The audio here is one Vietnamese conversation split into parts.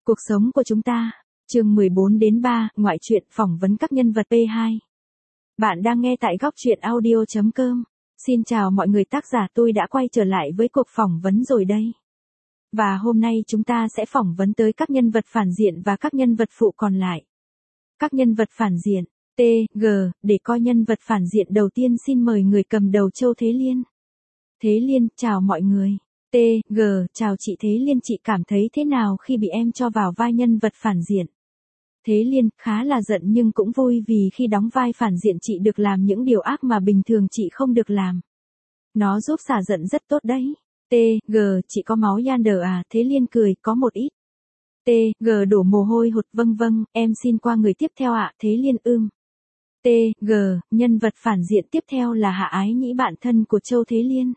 Cuộc sống của chúng ta. Chương 14 đến 3, ngoại truyện phỏng vấn các nhân vật P2. Bạn đang nghe tại góc truyện audio.com. Xin chào mọi người, tác giả tôi đã quay trở lại với cuộc phỏng vấn rồi đây. Và hôm nay chúng ta sẽ phỏng vấn tới các nhân vật phản diện và các nhân vật phụ còn lại. Các nhân vật phản diện. T, G, để coi nhân vật phản diện đầu tiên xin mời người cầm đầu Châu Thế Liên. Thế Liên, chào mọi người. T, G, chào chị Thế Liên, chị cảm thấy thế nào khi bị em cho vào vai nhân vật phản diện? Thế Liên, khá là giận nhưng cũng vui vì khi đóng vai phản diện chị được làm những điều ác mà bình thường chị không được làm. Nó giúp xả giận rất tốt đấy. T, G, chị có máu Yander à? Thế Liên cười, có một ít. T, G đổ mồ hôi hột, vâng, em xin qua người tiếp theo ạ. Thế Liên T, G, nhân vật phản diện tiếp theo là Hạ Ái Nhĩ, bạn thân của Châu Thế Liên.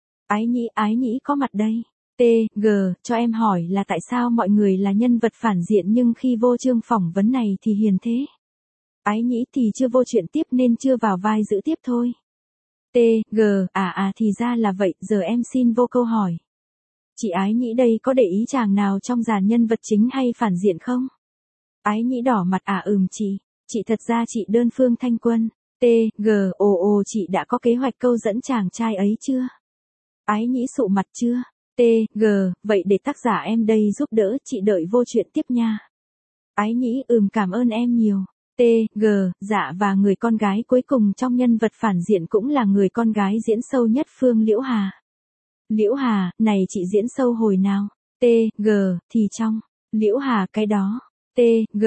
Ái Nhĩ có mặt đây. T, G, cho em hỏi là tại sao mọi người là nhân vật phản diện nhưng khi vô chương phỏng vấn này thì hiền thế? Ái Nhĩ thì chưa vô chuyện tiếp nên chưa vào vai giữ tiếp thôi. T, G, thì ra là vậy, giờ em xin vô câu hỏi. Chị Ái Nhĩ đây có để ý chàng nào trong dàn nhân vật chính hay phản diện không? Ái Nhĩ đỏ mặt, chị thật ra chị đơn phương Thanh Quân. T, G, chị đã có kế hoạch câu dẫn chàng trai ấy chưa? Ái Nhĩ sụ mặt chưa? T, G, vậy để tác giả em đây giúp đỡ, chị đợi vô chuyện tiếp nha. Ái Nhĩ, cảm ơn em nhiều. T, G, dạ, và người con gái cuối cùng trong nhân vật phản diện cũng là người con gái diễn sâu nhất, Phương Liễu Hà. Liễu Hà, này chị diễn sâu hồi nào? T, G, thì trong. Liễu Hà, cái đó. T, G,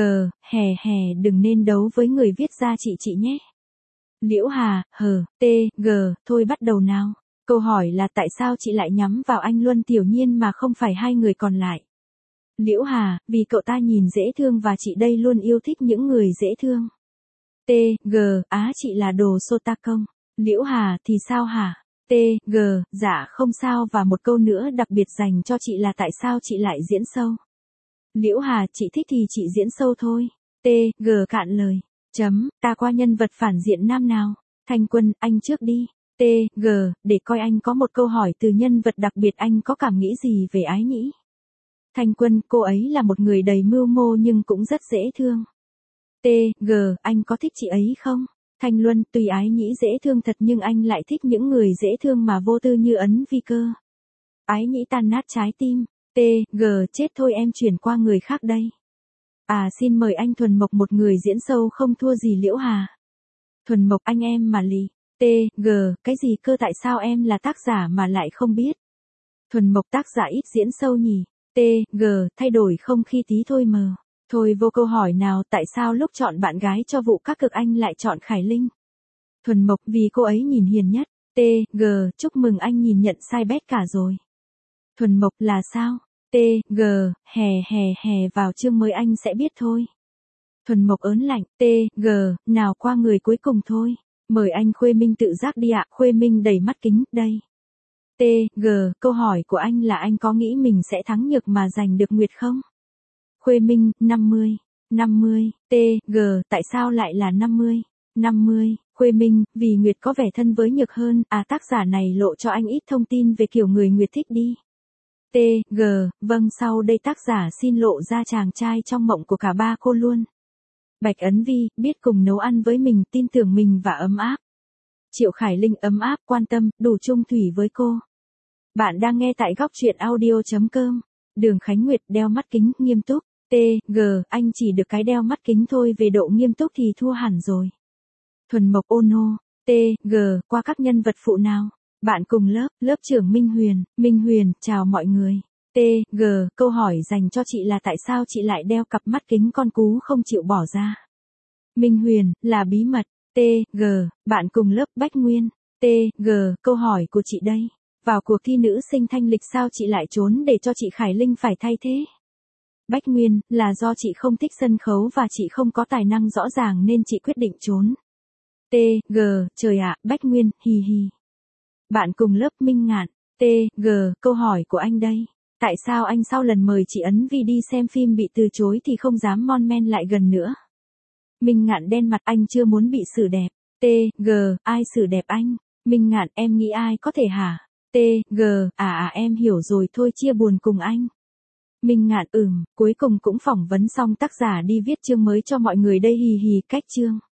đừng nên đấu với người viết ra chị nhé. Liễu Hà, T, G, thôi bắt đầu nào. Câu hỏi là tại sao chị lại nhắm vào anh Luân Tiểu Nhiên mà không phải hai người còn lại? Liễu Hà, vì cậu ta nhìn dễ thương và chị đây luôn yêu thích những người dễ thương. T, G, chị là đồ sota công. Liễu Hà, thì sao hả? T, G, dạ không sao, và một câu nữa đặc biệt dành cho chị là tại sao chị lại diễn sâu? Liễu Hà, chị thích thì chị diễn sâu thôi. T, G, cạn lời. Ta qua nhân vật phản diện nam nào? Thanh Quân, anh trước đi. T, G, để coi anh có một câu hỏi từ nhân vật đặc biệt, anh có cảm nghĩ gì về Ái Nhĩ? Thanh Quân, cô ấy là một người đầy mưu mô nhưng cũng rất dễ thương. T, G, anh có thích chị ấy không? Thanh Luân, tuy Ái Nhĩ dễ thương thật nhưng anh lại thích những người dễ thương mà vô tư như Ấn Vi Cơ. Ái Nhĩ tan nát trái tim. T, G, chết thôi, em chuyển qua người khác đây. Xin mời anh Thuần Mộc, một người diễn sâu không thua gì Liễu Hà. Thuần Mộc, anh em mà lì. T, G, cái gì cơ, tại sao em là tác giả mà lại không biết? Thuần Mộc, tác giả ít diễn sâu nhỉ? T, G, thay đổi không khí tí thôi mờ. Thôi vô câu hỏi nào, tại sao lúc chọn bạn gái cho vụ các cực anh lại chọn Khải Linh? Thuần Mộc, vì cô ấy nhìn hiền nhất. T, G, chúc mừng anh nhìn nhận sai bét cả rồi. Thuần Mộc, là sao? T, G, vào chương mới anh sẽ biết thôi. Thuần Mộc ớn lạnh. T, G, nào qua người cuối cùng thôi. Mời anh Khuê Minh tự giác đi ạ. Khuê Minh đầy mắt kính, đây. T, G, câu hỏi của anh là anh có nghĩ mình sẽ thắng Nhược mà giành được Nguyệt không? Khuê Minh, 50. T, G, tại sao lại là 50? Khuê Minh, vì Nguyệt có vẻ thân với Nhược hơn. Tác giả này lộ cho anh ít thông tin về kiểu người Nguyệt thích đi. T, G, vâng, sau đây tác giả xin lộ ra chàng trai trong mộng của cả ba cô luôn. Bạch Ấn Vi, biết cùng nấu ăn với mình, tin tưởng mình và ấm áp. Triệu Khải Linh, ấm áp, quan tâm, đủ chung thủy với cô. Bạn đang nghe tại góc truyện audio.com. Đường Khánh Nguyệt, đeo mắt kính, nghiêm túc. T, G, anh chỉ được cái đeo mắt kính thôi, về độ nghiêm túc thì thua hẳn rồi. Thuần Mộc, Ono. T, G, qua các nhân vật phụ nào? Bạn cùng lớp trưởng Minh Huyền, chào mọi người. T, G, câu hỏi dành cho chị là tại sao chị lại đeo cặp mắt kính con cú không chịu bỏ ra? Minh Huyền, là bí mật. T, G, bạn cùng lớp Bách Nguyên. T, G, câu hỏi của chị đây. Vào cuộc thi nữ sinh thanh lịch sao chị lại trốn để cho chị Khải Linh phải thay thế? Bách Nguyên, là do chị không thích sân khấu và chị không có tài năng rõ ràng nên chị quyết định trốn. T, G, trời ạ, Bách Nguyên, hì hì. Bạn cùng lớp Minh Ngạn. T, G, câu hỏi của anh đây. Tại sao anh sau lần mời chị Ấn Vi đi xem phim bị từ chối thì không dám mon men lại gần nữa? Minh Ngạn đen mặt, anh chưa muốn bị xử đẹp. T, G, ai xử đẹp anh? Minh Ngạn, em nghĩ ai có thể hả? T, G, em hiểu rồi, thôi chia buồn cùng anh. Minh Ngạn cuối cùng cũng phỏng vấn xong tác giả đi viết chương mới cho mọi người đây hì hì cách chương.